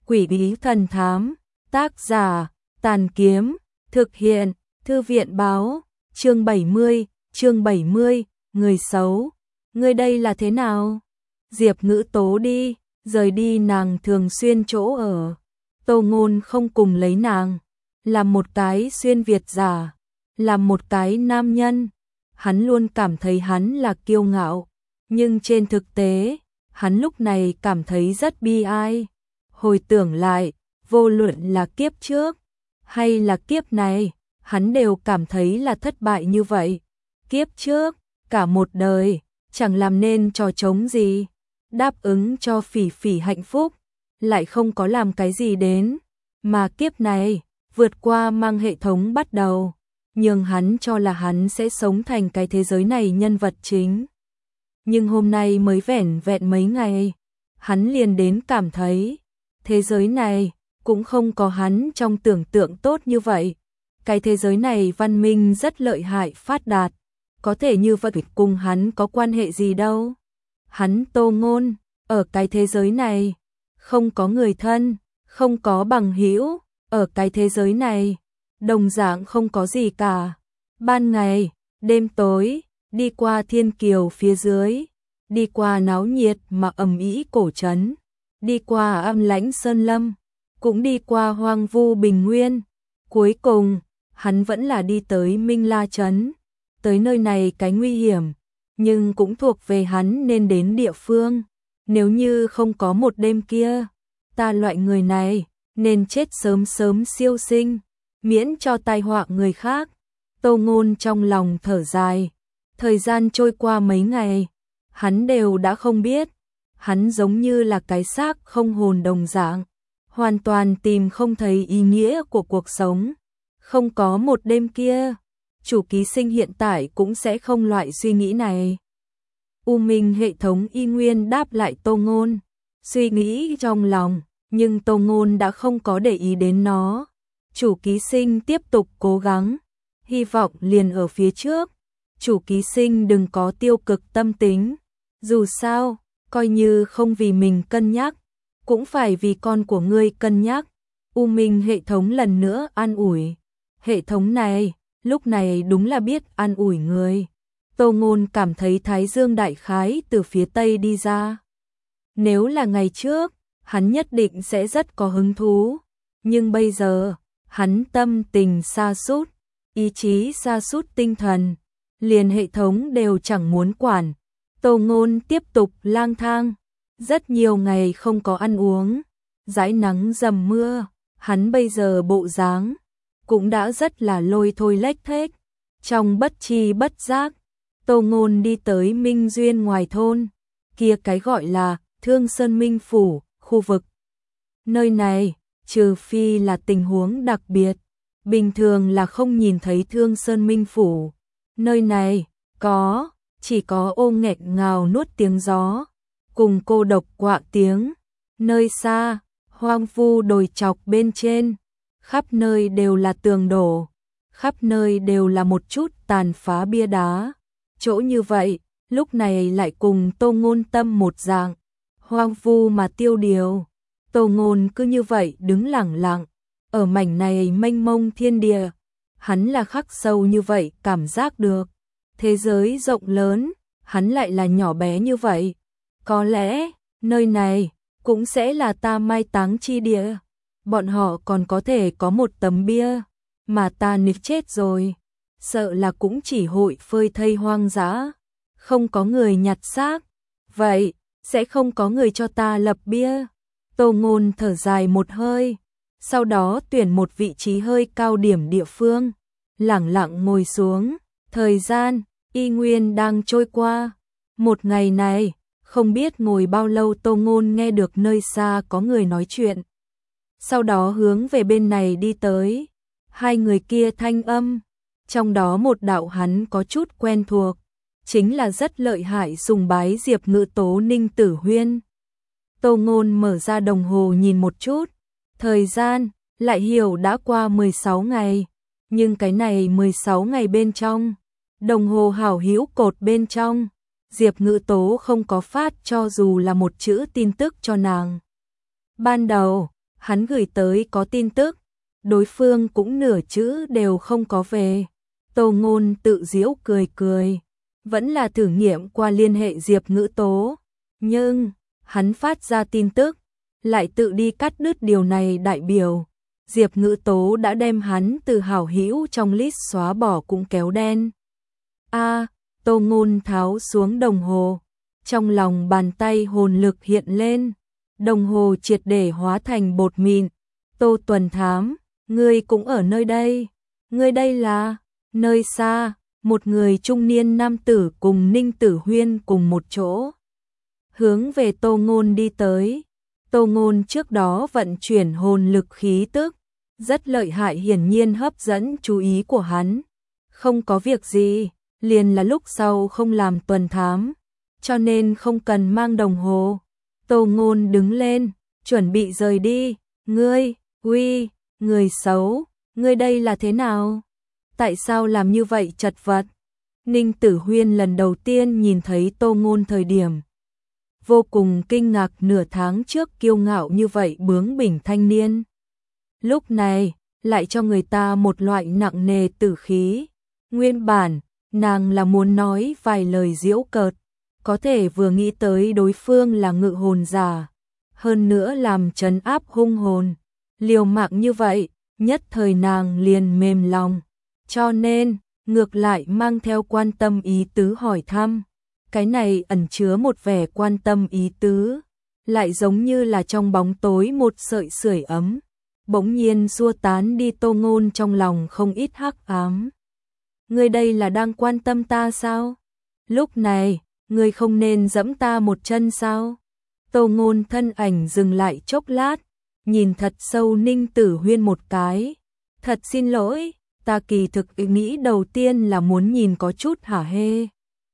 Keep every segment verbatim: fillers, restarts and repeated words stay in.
Quỷ bí thần thám, tác giả, Tàn Kiếm, thực hiện, Thư viện báo, chương bảy mươi, chương bảy mươi, người xấu, ngươi đây là thế nào? Diệp Ngữ Tố đi, rời đi nàng thường xuyên chỗ ở. Tô Ngôn không cùng lấy nàng, làm một cái xuyên Việt giả, làm một cái nam nhân. Hắn luôn cảm thấy hắn là kiêu ngạo, nhưng trên thực tế, hắn lúc này cảm thấy rất bi ai. Hồi tưởng lại, vô luận là kiếp trước hay là kiếp này, hắn đều cảm thấy là thất bại như vậy. Kiếp trước, cả một đời, chẳng làm nên trò trống gì, đáp ứng cho Phỉ Phỉ hạnh phúc, lại không có làm cái gì đến. Mà kiếp này, vượt qua mang hệ thống bắt đầu, nhưng hắn cho là hắn sẽ sống thành cái thế giới này nhân vật chính. Nhưng hôm nay mới vẻn vẹn mấy ngày, hắn liền đến cảm thấy, thế giới này cũng không có hắn trong tưởng tượng tốt như vậy. Cái thế giới này văn minh rất lợi hại phát đạt, có thể như vậy cùng hắn có quan hệ gì đâu. Hắn Tô Ngôn, ở cái thế giới này, không có người thân, không có bằng hữu, ở cái thế giới này, đồng dạng không có gì cả. Ban ngày, đêm tối, đi qua thiên kiều phía dưới, đi qua náo nhiệt mà ầm ĩ cổ trấn, đi qua âm lãnh sơn lâm, cũng đi qua hoang vu bình nguyên. Cuối cùng, hắn vẫn là đi tới Minh La Trấn. Tới nơi này cái nguy hiểm, nhưng cũng thuộc về hắn nên đến địa phương. Nếu như không có một đêm kia, ta loại người này nên chết sớm sớm siêu sinh, miễn cho tai họa người khác. Tô Ngôn trong lòng thở dài. Thời gian trôi qua mấy ngày, hắn đều đã không biết. Hắn giống như là cái xác không hồn đồng dạng, hoàn toàn tìm không thấy ý nghĩa của cuộc sống. Không có một đêm kia, chủ ký sinh hiện tại cũng sẽ không loại suy nghĩ này. U Minh hệ thống y nguyên đáp lại Tô Ngôn, suy nghĩ trong lòng, nhưng Tô Ngôn đã không có để ý đến nó. Chủ ký sinh tiếp tục cố gắng, hy vọng liền ở phía trước. Chủ ký sinh đừng có tiêu cực tâm tính, dù sao, coi như không vì mình cân nhắc, cũng phải vì con của ngươi cân nhắc. U Minh hệ thống lần nữa an ủi. Hệ thống này, lúc này đúng là biết an ủi người. Tô Ngôn cảm thấy Thái Dương đại khái từ phía tây đi ra. Nếu là ngày trước, hắn nhất định sẽ rất có hứng thú. Nhưng bây giờ, hắn tâm tình sa sút, ý chí sa sút tinh thần, liền hệ thống đều chẳng muốn quản. Tô Ngôn tiếp tục lang thang, rất nhiều ngày không có ăn uống, dãi nắng dầm mưa, hắn bây giờ bộ dáng cũng đã rất là lôi thôi lếch thếch. Trong bất chi bất giác, Tô Ngôn đi tới Minh Duyên ngoài thôn, kia cái gọi là Thương Sơn Minh Phủ, khu vực. Nơi này, trừ phi là tình huống đặc biệt, bình thường là không nhìn thấy Thương Sơn Minh Phủ. Nơi này, có, chỉ có ôm nghẹt ngào nuốt tiếng gió, cùng cô độc quạ tiếng. Nơi xa, hoang vu đồi chọc bên trên, khắp nơi đều là tường đổ, khắp nơi đều là một chút tàn phá bia đá. Chỗ như vậy, lúc này lại cùng Tô Ngôn tâm một dạng, hoang vu mà tiêu điều. Tô Ngôn cứ như vậy đứng lặng lặng, ở mảnh này mênh mông thiên địa, hắn là khắc sâu như vậy cảm giác được. Thế giới rộng lớn, hắn lại là nhỏ bé như vậy. Có lẽ, nơi này cũng sẽ là ta mai táng chi địa. Bọn họ còn có thể có một tấm bia, mà ta nịch chết rồi, sợ là cũng chỉ hội phơi thây hoang dã, không có người nhặt xác. Vậy, sẽ không có người cho ta lập bia. Tô Ngôn thở dài một hơi, sau đó tuyển một vị trí hơi cao điểm địa phương, lẳng lặng ngồi xuống. Thời gian, y nguyên đang trôi qua. Một ngày này, không biết ngồi bao lâu Tô Ngôn nghe được nơi xa có người nói chuyện. Sau đó hướng về bên này đi tới. Hai người kia thanh âm, trong đó một đạo hắn có chút quen thuộc, chính là rất lợi hại sùng bái Diệp Ngữ Tố Ninh Tử Huyên. Tô Ngôn mở ra đồng hồ nhìn một chút, thời gian, lại hiểu đã qua mười sáu ngày, nhưng cái này mười sáu ngày bên trong, đồng hồ hảo hữu cột bên trong, Diệp Ngữ Tố không có phát cho dù là một chữ tin tức cho nàng. Ban đầu, hắn gửi tới có tin tức, đối phương cũng nửa chữ đều không có về. Tô Ngôn tự giễu cười cười, vẫn là thử nghiệm qua liên hệ Diệp Ngữ Tố, nhưng hắn phát ra tin tức, lại tự đi cắt đứt, điều này đại biểu Diệp Ngữ Tố đã đem hắn từ hảo hữu trong list xóa bỏ cũng kéo đen. A, à, Tô Ngôn tháo xuống đồng hồ, trong lòng bàn tay hồn lực hiện lên, đồng hồ triệt để hóa thành bột mịn. Tô Tuần Thám, ngươi cũng ở nơi đây? Ngươi đây là? Nơi xa, một người trung niên nam tử cùng Ninh Tử Huyên cùng một chỗ, hướng về Tô Ngôn đi tới. Tô Ngôn trước đó vận chuyển hồn lực khí tức, rất lợi hại, hiển nhiên hấp dẫn chú ý của hắn. Không có việc gì, liền là lúc sau không làm tuần thám, cho nên không cần mang đồng hồ. Tô Ngôn đứng lên, chuẩn bị rời đi. Ngươi, uy, người xấu, ngươi đây là thế nào? Tại sao làm như vậy chật vật? Ninh Tử Huyên lần đầu tiên nhìn thấy Tô Ngôn thời điểm vô cùng kinh ngạc, nửa tháng trước kiêu ngạo như vậy bướng bỉnh thanh niên, lúc này lại cho người ta một loại nặng nề tử khí. Nguyên bản nàng là muốn nói vài lời giễu cợt, có thể vừa nghĩ tới đối phương là ngự hồn giả, hơn nữa làm trấn áp hung hồn, liều mạng như vậy, nhất thời nàng liền mềm lòng, cho nên ngược lại mang theo quan tâm ý tứ hỏi thăm. Cái này ẩn chứa một vẻ quan tâm ý tứ, lại giống như là trong bóng tối một sợi sưởi ấm, bỗng nhiên xua tán đi Tô Ngôn trong lòng không ít hắc ám. Ngươi đây là đang quan tâm ta sao? Lúc này, ngươi không nên giẫm ta một chân sao? Tô Ngôn thân ảnh dừng lại chốc lát, nhìn thật sâu Ninh Tử Huyên một cái. Thật xin lỗi, ta kỳ thực ý nghĩ đầu tiên là muốn nhìn có chút hả hê.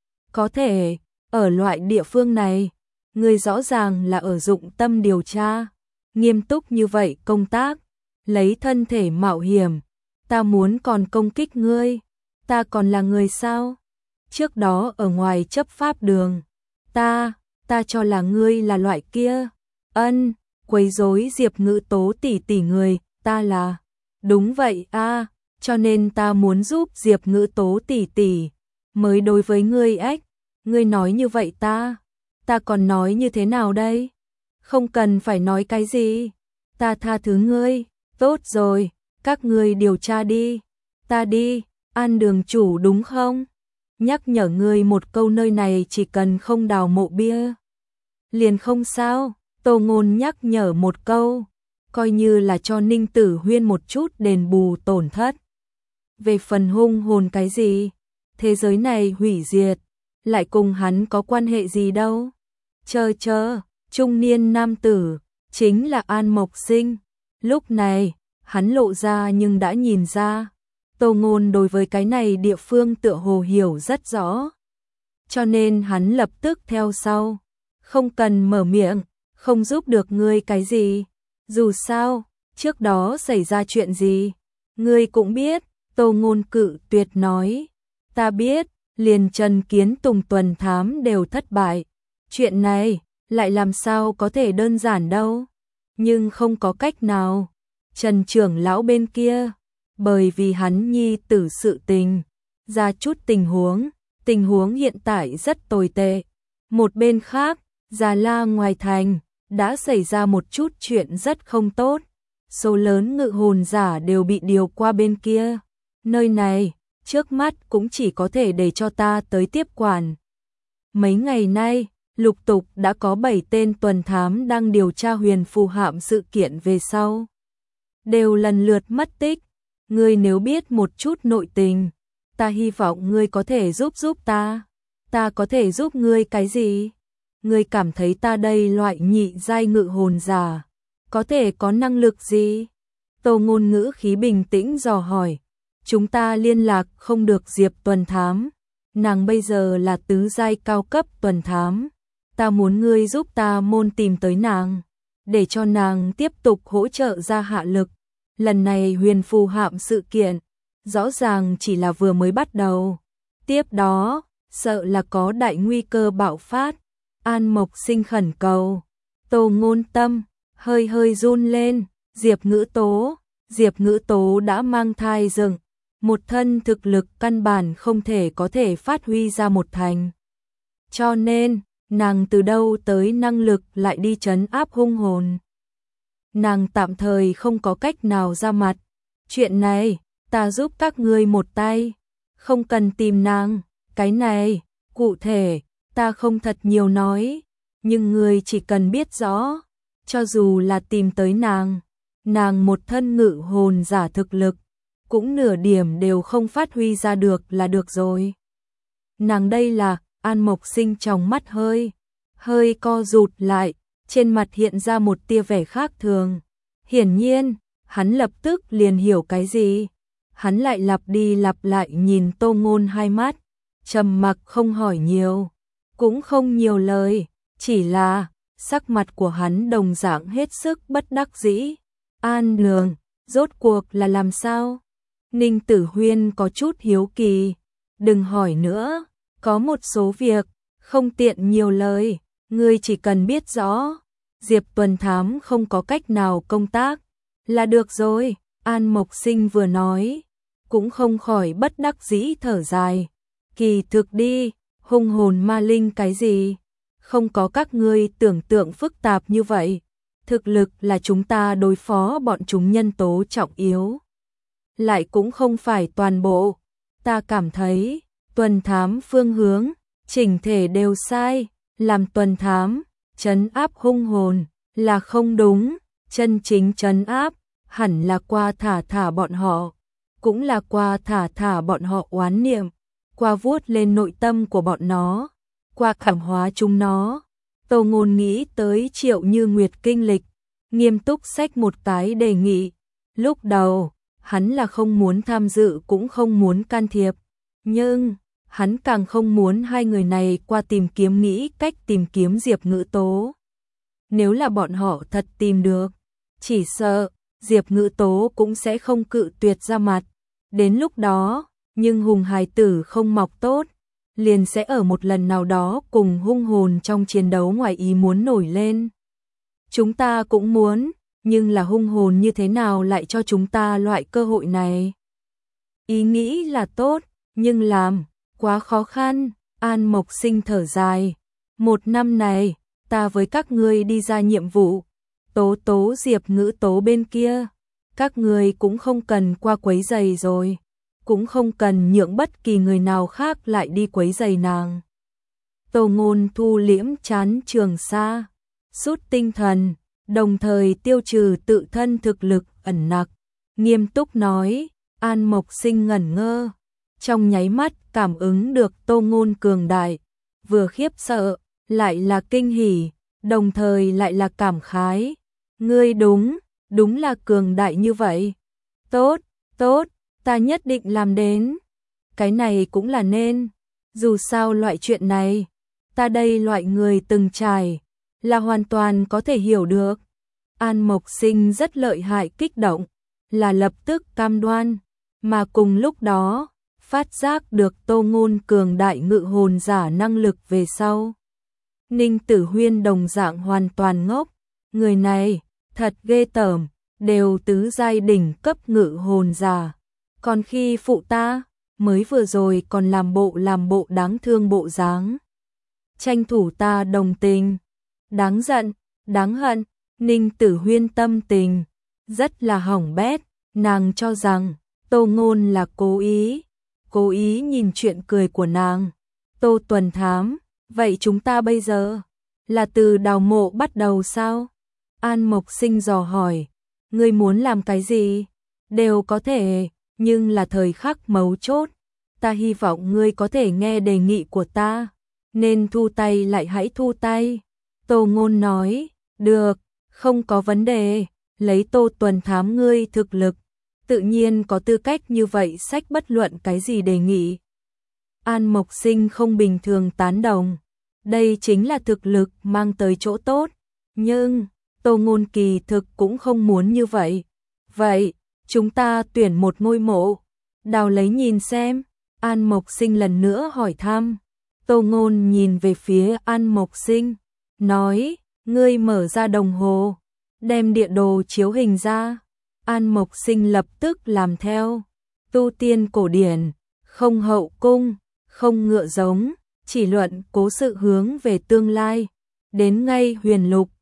Có thể, ở loại địa phương này, ngươi rõ ràng là ở dụng tâm điều tra, nghiêm túc như vậy công tác, lấy thân thể mạo hiểm, ta muốn còn công kích ngươi, ta còn là người sao? Trước đó ở ngoài chấp pháp đường, ta, ta cho là ngươi là loại kia, ân, quấy rối Diệp Ngữ Tố tỷ tỷ người, ta là, đúng vậy a, cho nên ta muốn giúp Diệp Ngữ Tố tỷ tỷ, mới đối với ngươi ếch. Ngươi nói như vậy ta, ta còn nói như thế nào đây? Không cần phải nói cái gì, ta tha thứ ngươi, tốt rồi, các ngươi điều tra đi, ta đi, An đường chủ đúng không? Nhắc nhở ngươi một câu, nơi này chỉ cần không đào mộ bia, liền không sao. Tô Ngôn nhắc nhở một câu, coi như là cho Ninh Tử Huyên một chút đền bù tổn thất. Về phần hung hồn cái gì, thế giới này hủy diệt, lại cùng hắn có quan hệ gì đâu. Chờ chờ, trung niên nam tử, chính là An Mộc Sinh. Lúc này, hắn lộ ra nhưng đã nhìn ra, Tô Ngôn đối với cái này địa phương tựa hồ hiểu rất rõ. Cho nên hắn lập tức theo sau, không cần mở miệng, không giúp được ngươi cái gì. Dù sao, trước đó xảy ra chuyện gì, ngươi cũng biết. Tô Ngôn cự tuyệt nói, ta biết, liền Trần Kiến Tùng tuần thám đều thất bại. Chuyện này, lại làm sao có thể đơn giản đâu. Nhưng không có cách nào. Trần trưởng lão bên kia, bởi vì hắn nhi tử sự tình, ra chút tình huống, tình huống hiện tại rất tồi tệ. Một bên khác, Già La ngoài thành, đã xảy ra một chút chuyện rất không tốt. Số lớn ngự hồn giả đều bị điều qua bên kia. Nơi này, trước mắt cũng chỉ có thể để cho ta tới tiếp quản. Mấy ngày nay, lục tục đã có bảy tên tuần thám đang điều tra Huyền Phù Hạm sự kiện về sau. Đều lần lượt mất tích. Ngươi nếu biết một chút nội tình, ta hy vọng ngươi có thể giúp giúp ta. Ta có thể giúp ngươi cái gì? Ngươi cảm thấy ta đây loại nhị giai ngự hồn giả, có thể có năng lực gì? Tô Ngôn ngữ khí bình tĩnh dò hỏi. Chúng ta liên lạc không được Diệp tuần thám, nàng bây giờ là tứ giai cao cấp tuần thám, ta muốn ngươi giúp ta môn tìm tới nàng, để cho nàng tiếp tục hỗ trợ ra hạ lực. Lần này Huyền Phù Hạm sự kiện, rõ ràng chỉ là vừa mới bắt đầu, tiếp đó, sợ là có đại nguy cơ bạo phát. An Mộc Sinh khẩn cầu. Tô Ngôn tâm hơi hơi run lên, Diệp Ngữ Tố, Diệp Ngữ Tố đã mang thai rừng, một thân thực lực căn bản không thể có thể phát huy ra một thành. Cho nên, nàng từ đâu tới năng lực lại đi trấn áp hung hồn. Nàng tạm thời không có cách nào ra mặt. Chuyện này, ta giúp các ngươi một tay. Không cần tìm nàng, cái này, cụ thể, ta không thật nhiều nói. Nhưng ngươi chỉ cần biết rõ, cho dù là tìm tới nàng, nàng một thân ngự hồn giả thực lực, cũng nửa điểm đều không phát huy ra được là được rồi. Nàng đây là, An Mộc Sinh trong mắt hơi, hơi co rụt lại, trên mặt hiện ra một tia vẻ khác thường. Hiển nhiên, hắn lập tức liền hiểu cái gì. Hắn lại lặp đi lặp lại nhìn Tô Ngôn hai mắt, trầm mặc không hỏi nhiều, cũng không nhiều lời, chỉ là sắc mặt của hắn đồng dạng hết sức bất đắc dĩ. An Lương, rốt cuộc là làm sao? Ninh Tử Huyên có chút hiếu kỳ, đừng hỏi nữa, có một số việc không tiện nhiều lời, ngươi chỉ cần biết rõ, Diệp Tuần Thám không có cách nào công tác, là được rồi. An Mộc Sinh vừa nói, cũng không khỏi bất đắc dĩ thở dài. Kỳ thực đi, hung hồn ma linh cái gì, không có các ngươi tưởng tượng phức tạp như vậy. Thực lực là chúng ta đối phó bọn chúng nhân tố trọng yếu. Lại cũng không phải toàn bộ. Ta cảm thấy, tuần thám phương hướng, chỉnh thể đều sai. Làm tuần thám, trấn áp hung hồn, là không đúng. Chân chính trấn áp, hẳn là qua thả thả bọn họ. Cũng là qua thả thả bọn họ oán niệm. Qua vuốt lên nội tâm của bọn nó. Qua cảm hóa chúng nó. Tô Ngôn nghĩ tới Triệu Như Nguyệt kinh lịch, nghiêm túc xách một cái đề nghị. Lúc đầu, hắn là không muốn tham dự cũng không muốn can thiệp, nhưng hắn càng không muốn hai người này qua tìm kiếm nghĩ cách tìm kiếm Diệp Ngữ Tố. Nếu là bọn họ thật tìm được, chỉ sợ Diệp Ngữ Tố cũng sẽ không cự tuyệt ra mặt. Đến lúc đó, nhưng hùng hài tử không mọc tốt, liền sẽ ở một lần nào đó cùng hung hồn trong chiến đấu ngoài ý muốn nổi lên. Chúng ta cũng muốn, nhưng là hung hồn như thế nào lại cho chúng ta loại cơ hội này? Ý nghĩ là tốt, nhưng làm, quá khó khăn. An Mộc Sinh thở dài. Một năm này, ta với các ngươi đi ra nhiệm vụ, Tố Tố Diệp Ngữ Tố bên kia, các ngươi cũng không cần qua quấy giày rồi. Cũng không cần nhượng bất kỳ người nào khác lại đi quấy rầy nàng. Tô Ngôn thu liễm chán trường xa, sút tinh thần, đồng thời tiêu trừ tự thân thực lực ẩn nặc, nghiêm túc nói. An Mộc Sinh ngẩn ngơ, trong nháy mắt cảm ứng được Tô Ngôn cường đại, vừa khiếp sợ, lại là kinh hỉ, đồng thời lại là cảm khái. Ngươi đúng, đúng là cường đại như vậy. Tốt, tốt. Ta nhất định làm đến. Cái này cũng là nên. Dù sao loại chuyện này, ta đây loại người từng trải, là hoàn toàn có thể hiểu được. An Mộc Sinh rất lợi hại kích động, là lập tức cam đoan, mà cùng lúc đó, phát giác được Tô Ngôn cường đại ngự hồn giả năng lực về sau. Ninh Tử Huyên đồng dạng hoàn toàn ngốc, người này, thật ghê tởm, đều tứ giai đỉnh cấp ngự hồn giả. Còn khi phụ ta, mới vừa rồi còn làm bộ làm bộ đáng thương bộ dáng. Tranh thủ ta đồng tình. Đáng giận, đáng hận, Ninh Tử Huyên tâm tình rất là hỏng bét. Nàng cho rằng Tô Ngôn là cố ý, cố ý nhìn chuyện cười của nàng. Tô Tuần Thám, vậy chúng ta bây giờ là từ đào mộ bắt đầu sao? An Mộc Sinh dò hỏi, ngươi muốn làm cái gì? Đều có thể. Nhưng là thời khắc mấu chốt, ta hy vọng ngươi có thể nghe đề nghị của ta, nên thu tay lại hãy thu tay. Tô Ngôn nói, được, không có vấn đề, lấy Tô Tuần Thám ngươi thực lực, tự nhiên có tư cách như vậy sách bất luận cái gì đề nghị. An Mộc Sinh không bình thường tán đồng, đây chính là thực lực mang tới chỗ tốt, nhưng Tô Ngôn kỳ thực cũng không muốn như vậy. Vậy, chúng ta tuyển một ngôi mộ, đào lấy nhìn xem. An Mộc Sinh lần nữa hỏi thăm. Tô Ngôn nhìn về phía An Mộc Sinh, nói, ngươi mở ra đồng hồ, đem địa đồ chiếu hình ra. An Mộc Sinh lập tức làm theo. Tu tiên cổ điển, không hậu cung, không ngựa giống, chỉ luận cố sự hướng về tương lai. Đến ngay huyền lục,